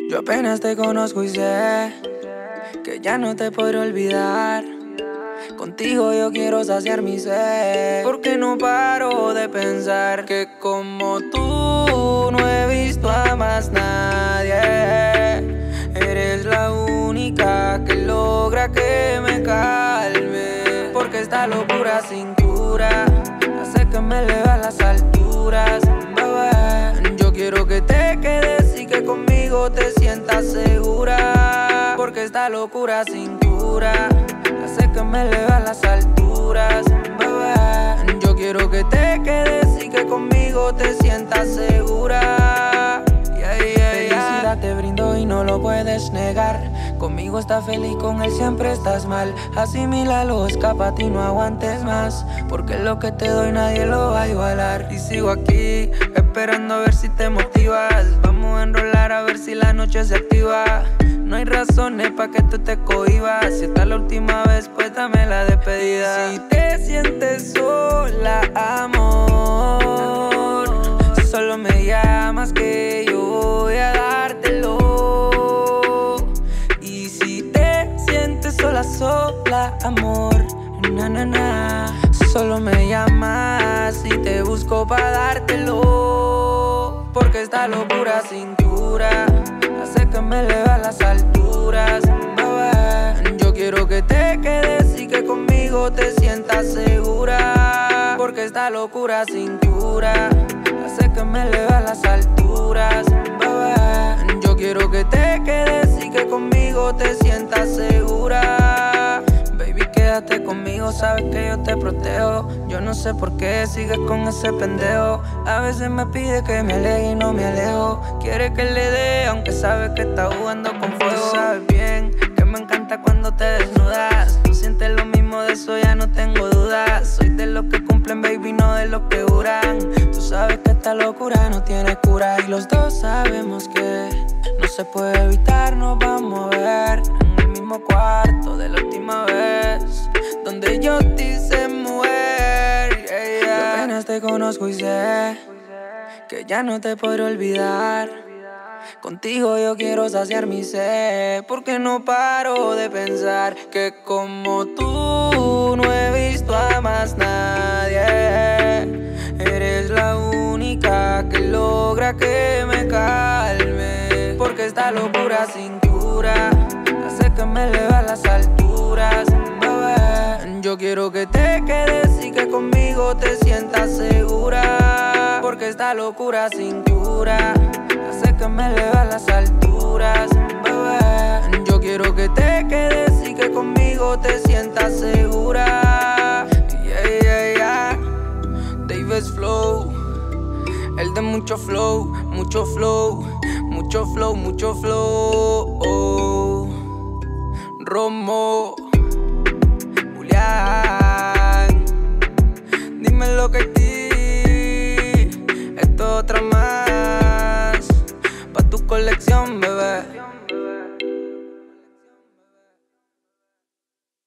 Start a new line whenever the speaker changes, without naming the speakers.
Yo apenas te conozco y sé que ya no te podré olvidar. Contigo yo quiero saciar mi sed, porque no paro de pensar que como tú no he visto a más nadie. Eres la única que logra que me calme, porque esta locura sin cura hace que me eleve a las alturas. Bebé, yo quiero que te quedes y que conmigo te sientas segura, porque esta locura sin cura hace que me eleve a las alturas. Bebé, yo quiero que te quedes y que conmigo te sientas segura. Felicidad te brindo y no lo puedes negar. Conmigo estás feliz, con él siempre estás mal. Asimílalo, escápate y no aguantes más, porque lo que te doy nadie lo va a igualar. Y sigo aquí, esperando a ver si te motivas. Vamos a enrolar a ver si la noche se activa. No hay razones pa' que tú te cohibas. Si esta es la última vez, pues dame la despedida. Si te sientes sola, amor, solo me llamas que yo voy a dártelo. Y si te sientes sola, amor, solo me llamas y te busco pa' dártelo, porque esta locura sin cura hace que me eleve a las alturas. Bebé, yo quiero que te quedes y que conmigo te sientas segura, porque esta locura sin cura hace que me eleve a las alturas. Bebé, yo quiero que te quedes y que conmigo te sientas segura. Baby, quédate conmigo, sabes que yo te protejo. Yo no sé por qué sigues con ese pendejo. A veces me pide que me aleje y no me alejo. Quiere que le dé, aunque sabe que está jugando con fuego. Tú sabes bien que me encanta cuando te desnudas. Tú sientes lo mismo, de eso ya no tengo dudas. Soy de los que cumplen, baby, no de los que juran. Tú sabes que esta locura no tiene cura, y los dos sabemos que no se puede evitar. Nos vamos a ver en el mismo cuarto de la última vez, donde yo te hice mujer. Yo apenas te conozco y sé que ya no te podré olvidar. Contigo yo quiero saciar mi sed, porque no paro de pensar que como tú no he visto a más nadie. Eres la única que logra que me calme, porque esta locura sin cura hace que me eleve a las alturas. Bebé, yo quiero que te quedes y que conmigo te sientas segura, porque esta locura sin cura hace que me eleve a las alturas. Bebé, yo quiero que te quedes y que conmigo te sientas segura. Davis Flow, el de mucho flow, mucho flow, mucho flow, mucho flow. Romo, Julián, dime lo que